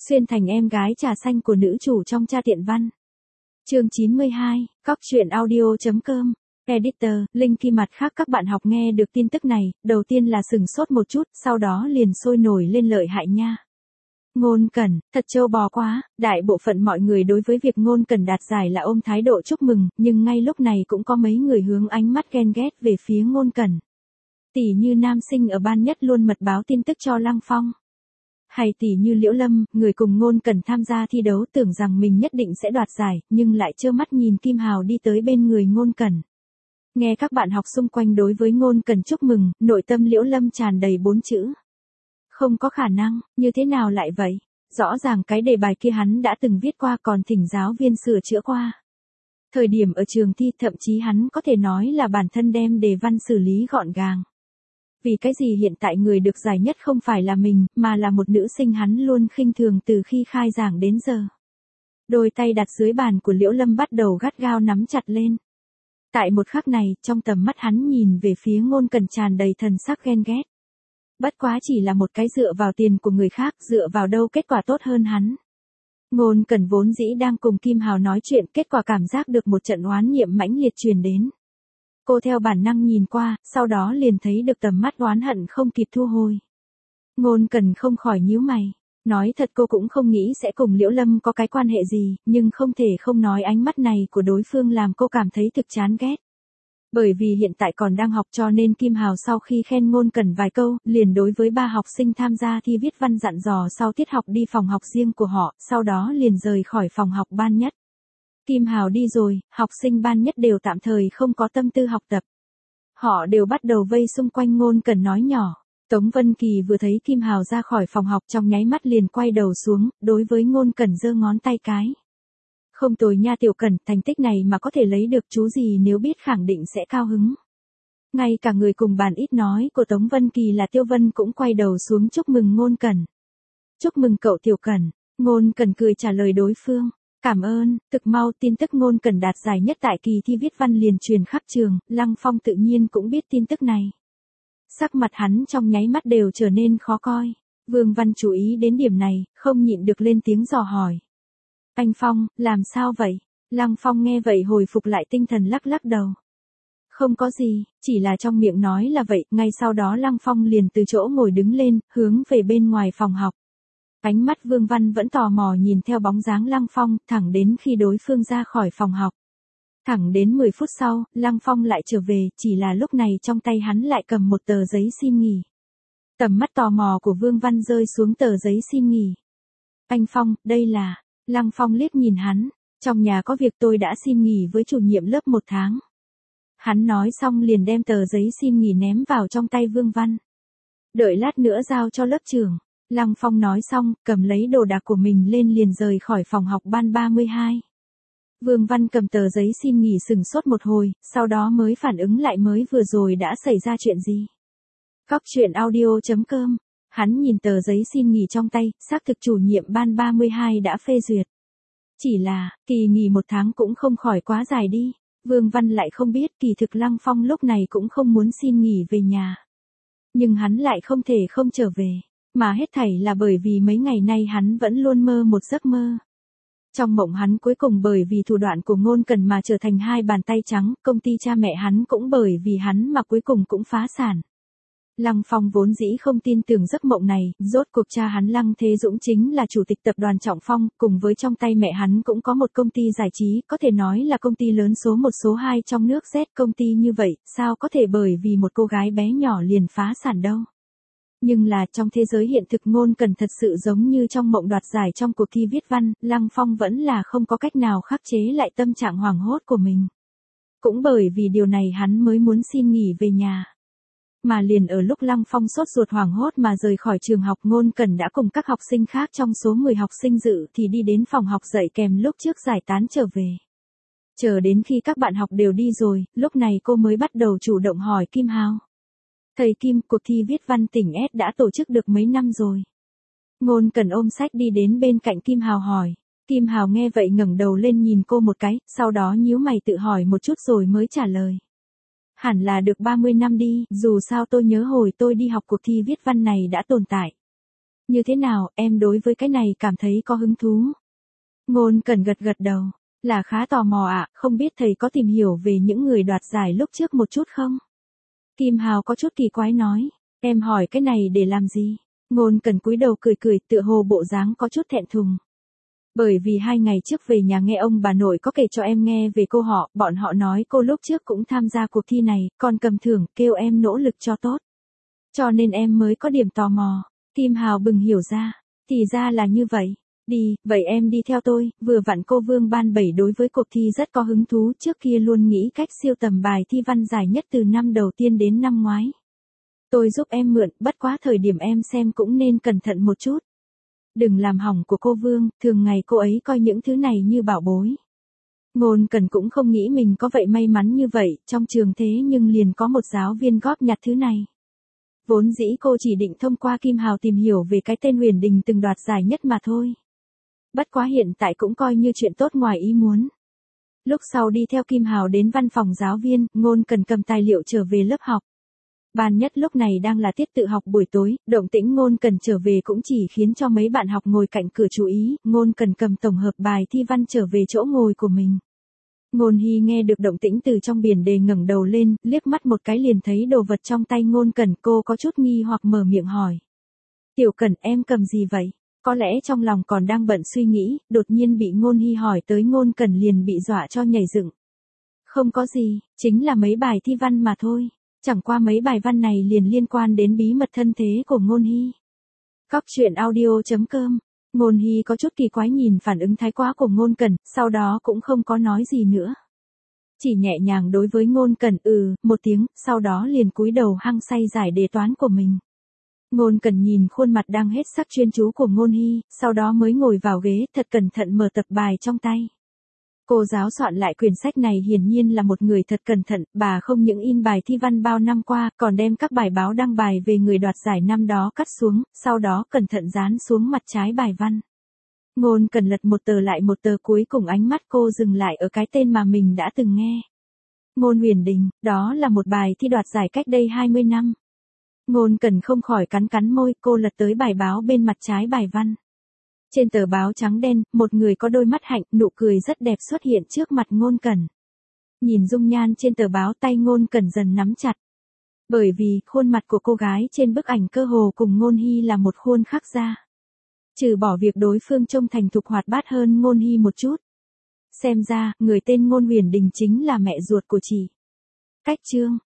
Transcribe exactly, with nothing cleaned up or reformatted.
Xuyên thành em gái trà xanh của nữ chủ trong Cha Tiện Văn. Chương chín mươi hai, Cóc truyện audio.com. Editor, link khi mặt khác các bạn học nghe được tin tức này, đầu tiên là sừng sốt một chút, sau đó liền sôi nổi lên lợi hại nha. Ngôn Cẩn, thật trâu bò quá, đại bộ phận mọi người đối với việc Ngôn Cẩn đạt giải là ôm thái độ chúc mừng, nhưng ngay lúc này cũng có mấy người hướng ánh mắt ghen ghét về phía Ngôn Cẩn. Tỷ như nam sinh ở ban nhất luôn mật báo tin tức cho Lăng Phong. Hay tỷ như Liễu Lâm, người cùng Ngôn Cẩn tham gia thi đấu tưởng rằng mình nhất định sẽ đoạt giải, nhưng lại trơ mắt nhìn Kim Hào đi tới bên người Ngôn Cẩn. Nghe các bạn học xung quanh đối với Ngôn Cẩn chúc mừng, nội tâm Liễu Lâm tràn đầy bốn chữ. Không có khả năng, như thế nào lại vậy? Rõ ràng cái đề bài kia hắn đã từng viết qua còn thỉnh giáo viên sửa chữa qua. Thời điểm ở trường thi thậm chí hắn có thể nói là bản thân đem đề văn xử lý gọn gàng. Vì cái gì hiện tại người được giải nhất không phải là mình, mà là một nữ sinh hắn luôn khinh thường từ khi khai giảng đến giờ. Đôi tay đặt dưới bàn của Liễu Lâm bắt đầu gắt gao nắm chặt lên. Tại một khắc này, trong tầm mắt hắn nhìn về phía Ngôn Cẩn tràn đầy thần sắc ghen ghét. Bất quá chỉ là một cái dựa vào tiền của người khác, dựa vào đâu kết quả tốt hơn hắn. Ngôn Cẩn vốn dĩ đang cùng Kim Hào nói chuyện, kết quả cảm giác được một trận oán niệm mãnh liệt truyền đến. Cô theo bản năng nhìn qua, sau đó liền thấy được tầm mắt oán hận không kịp thu hồi. Ngôn Cẩn không khỏi nhíu mày. Nói thật cô cũng không nghĩ sẽ cùng Liễu Lâm có cái quan hệ gì, nhưng không thể không nói ánh mắt này của đối phương làm cô cảm thấy thực chán ghét. Bởi vì hiện tại còn đang học cho nên Kim Hào sau khi khen Ngôn Cẩn vài câu, liền đối với ba học sinh tham gia thi viết văn dặn dò sau tiết học đi phòng học riêng của họ, sau đó liền rời khỏi phòng học ban nhất. Kim Hào đi rồi, học sinh ban nhất đều tạm thời không có tâm tư học tập. Họ đều bắt đầu vây xung quanh Ngôn Cẩn nói nhỏ. Tống Vân Kỳ vừa thấy Kim Hào ra khỏi phòng học trong nháy mắt liền quay đầu xuống, đối với Ngôn Cẩn giơ ngón tay cái. Không tồi nha Tiểu Cẩn, thành tích này mà có thể lấy được chú gì nếu biết khẳng định sẽ cao hứng. Ngay cả người cùng bàn ít nói của Tống Vân Kỳ là Tiêu Vân cũng quay đầu xuống chúc mừng Ngôn Cẩn. Chúc mừng cậu Tiểu Cẩn, Ngôn Cẩn cười trả lời đối phương. Cảm ơn, thực mau tin tức Ngôn Cẩn đạt giải nhất tại kỳ thi viết văn liền truyền khắp trường, Lăng Phong tự nhiên cũng biết tin tức này. Sắc mặt hắn trong nháy mắt đều trở nên khó coi. Vương Văn chú ý đến điểm này, không nhịn được lên tiếng dò hỏi. Anh Phong, làm sao vậy? Lăng Phong nghe vậy hồi phục lại tinh thần lắc lắc đầu. Không có gì, chỉ là trong miệng nói là vậy, ngay sau đó Lăng Phong liền từ chỗ ngồi đứng lên, hướng về bên ngoài phòng học. Ánh mắt Vương Văn vẫn tò mò nhìn theo bóng dáng Lăng Phong, thẳng đến khi đối phương ra khỏi phòng học. Thẳng đến mười phút sau, Lăng Phong lại trở về, chỉ là lúc này trong tay hắn lại cầm một tờ giấy xin nghỉ. Tầm mắt tò mò của Vương Văn rơi xuống tờ giấy xin nghỉ. Anh Phong, đây là... Lăng Phong liếc nhìn hắn, trong nhà có việc tôi đã xin nghỉ với chủ nhiệm lớp một tháng. Hắn nói xong liền đem tờ giấy xin nghỉ ném vào trong tay Vương Văn. Đợi lát nữa giao cho lớp trưởng. Lăng Phong nói xong, cầm lấy đồ đạc của mình lên liền rời khỏi phòng học ban ba mươi hai. Vương Văn cầm tờ giấy xin nghỉ sừng sốt một hồi, sau đó mới phản ứng lại mới vừa rồi đã xảy ra chuyện gì. Cóc truyện audio.com. Hắn nhìn tờ giấy xin nghỉ trong tay, xác thực chủ nhiệm ban ba mươi hai đã phê duyệt. Chỉ là, kỳ nghỉ một tháng cũng không khỏi quá dài đi. Vương Văn lại không biết kỳ thực Lăng Phong lúc này cũng không muốn xin nghỉ về nhà. Nhưng hắn lại không thể không trở về. Mà hết thảy là bởi vì mấy ngày nay hắn vẫn luôn mơ một giấc mơ. Trong mộng hắn cuối cùng bởi vì thủ đoạn của Ngôn Cẩn mà trở thành hai bàn tay trắng, công ty cha mẹ hắn cũng bởi vì hắn mà cuối cùng cũng phá sản. Lăng Phong vốn dĩ không tin tưởng giấc mộng này, rốt cuộc cha hắn Lăng Thế Dũng chính là chủ tịch tập đoàn Trọng Phong, cùng với trong tay mẹ hắn cũng có một công ty giải trí, có thể nói là công ty lớn số một số hai trong nước Z. Công ty như vậy, sao có thể bởi vì một cô gái bé nhỏ liền phá sản đâu. Nhưng là trong thế giới hiện thực Ngôn Cẩn thật sự giống như trong mộng đoạt giải trong cuộc thi viết văn, Lăng Phong vẫn là không có cách nào khắc chế lại tâm trạng hoảng hốt của mình. Cũng bởi vì điều này hắn mới muốn xin nghỉ về nhà. Mà liền ở lúc Lăng Phong sốt ruột hoảng hốt mà rời khỏi trường học, Ngôn Cẩn đã cùng các học sinh khác trong số mười học sinh dự thì đi đến phòng học dạy kèm lúc trước giải tán trở về. Chờ đến khi các bạn học đều đi rồi, lúc này cô mới bắt đầu chủ động hỏi Kim Hào. Thầy Kim, cuộc thi viết văn tỉnh S đã tổ chức được mấy năm rồi. Ngôn Cẩn ôm sách đi đến bên cạnh Kim Hào hỏi. Kim Hào nghe vậy ngẩng đầu lên nhìn cô một cái, sau đó nhíu mày tự hỏi một chút rồi mới trả lời. Hẳn là được ba mươi năm đi, dù sao tôi nhớ hồi tôi đi học cuộc thi viết văn này đã tồn tại. Như thế nào, em đối với cái này cảm thấy có hứng thú? Ngôn Cẩn gật gật đầu. Là khá tò mò ạ, không biết thầy có tìm hiểu về những người đoạt giải lúc trước một chút không? Kim Hào có chút kỳ quái nói. Em hỏi cái này để làm gì? Ngôn Cẩn cúi đầu cười cười, tựa hồ bộ dáng có chút thẹn thùng. Bởi vì hai ngày trước về nhà nghe ông bà nội có kể cho em nghe về cô họ, bọn họ nói cô lúc trước cũng tham gia cuộc thi này, còn cầm thưởng, kêu em nỗ lực cho tốt. Cho nên em mới có điểm tò mò. Kim Hào bừng hiểu ra. Thì ra là như vậy. Đi, vậy em đi theo tôi, vừa vặn cô Vương Ban Bảy đối với cuộc thi rất có hứng thú, trước kia luôn nghĩ cách siêu tầm bài thi văn giải nhất từ năm đầu tiên đến năm ngoái. Tôi giúp em mượn, bất quá thời điểm em xem cũng nên cẩn thận một chút. Đừng làm hỏng của cô Vương, thường ngày cô ấy coi những thứ này như bảo bối. Ngôn Cẩn cũng không nghĩ mình có vậy may mắn như vậy, trong trường thế nhưng liền có một giáo viên góp nhặt thứ này. Vốn dĩ cô chỉ định thông qua Kim Hào tìm hiểu về cái tên Huyền Đình từng đoạt giải nhất mà thôi. Bất quá hiện tại cũng coi như chuyện tốt ngoài ý muốn. Lúc sau đi theo Kim Hào đến văn phòng giáo viên, Ngôn Cẩn cầm tài liệu trở về lớp học. Ban nhất lúc này đang là tiết tự học buổi tối, động tĩnh Ngôn Cẩn trở về cũng chỉ khiến cho mấy bạn học ngồi cạnh cửa chú ý, Ngôn Cẩn cầm tổng hợp bài thi văn trở về chỗ ngồi của mình. Ngôn Hy nghe được động tĩnh từ trong biển đề ngẩng đầu lên, liếc mắt một cái liền thấy đồ vật trong tay Ngôn Cẩn, cô có chút nghi hoặc mở miệng hỏi. Tiểu Cẩn, em cầm gì vậy? Có lẽ trong lòng còn đang bận suy nghĩ, đột nhiên bị Ngôn Hy hỏi tới, Ngôn Cẩn liền bị dọa cho nhảy dựng. Không có gì, chính là mấy bài thi văn mà thôi. Chẳng qua mấy bài văn này liền liên quan đến bí mật thân thế của Ngôn Hy. Cóc truyện audio chấm com. Ngôn Hy có chút kỳ quái nhìn phản ứng thái quá của Ngôn Cẩn, sau đó cũng không có nói gì nữa. Chỉ nhẹ nhàng đối với Ngôn Cẩn ừ, một tiếng, sau đó liền cúi đầu hăng say giải đề toán của mình. Ngôn Cẩn nhìn khuôn mặt đang hết sắc chuyên chú của Ngôn Hy, sau đó mới ngồi vào ghế, thật cẩn thận mở tập bài trong tay. Cô giáo soạn lại quyển sách này hiển nhiên là một người thật cẩn thận, bà không những in bài thi văn bao năm qua, còn đem các bài báo đăng bài về người đoạt giải năm đó cắt xuống, sau đó cẩn thận dán xuống mặt trái bài văn. Ngôn Cẩn lật một tờ lại một tờ, cuối cùng ánh mắt cô dừng lại ở cái tên mà mình đã từng nghe. Ngôn Huyền Đình, đó là một bài thi đoạt giải cách đây hai mươi năm. Ngôn Cẩn không khỏi cắn cắn môi, cô lật tới bài báo bên mặt trái bài văn. Trên tờ báo trắng đen, một người có đôi mắt hạnh, nụ cười rất đẹp xuất hiện trước mặt Ngôn Cẩn. Nhìn dung nhan trên tờ báo, tay Ngôn Cẩn dần nắm chặt. Bởi vì, khuôn mặt của cô gái trên bức ảnh cơ hồ cùng Ngôn Hy là một khuôn khắc ra. Trừ bỏ việc đối phương trông thành thục hoạt bát hơn Ngôn Hy một chút. Xem ra, người tên Ngôn Huyền Đình chính là mẹ ruột của chị. Cách chương.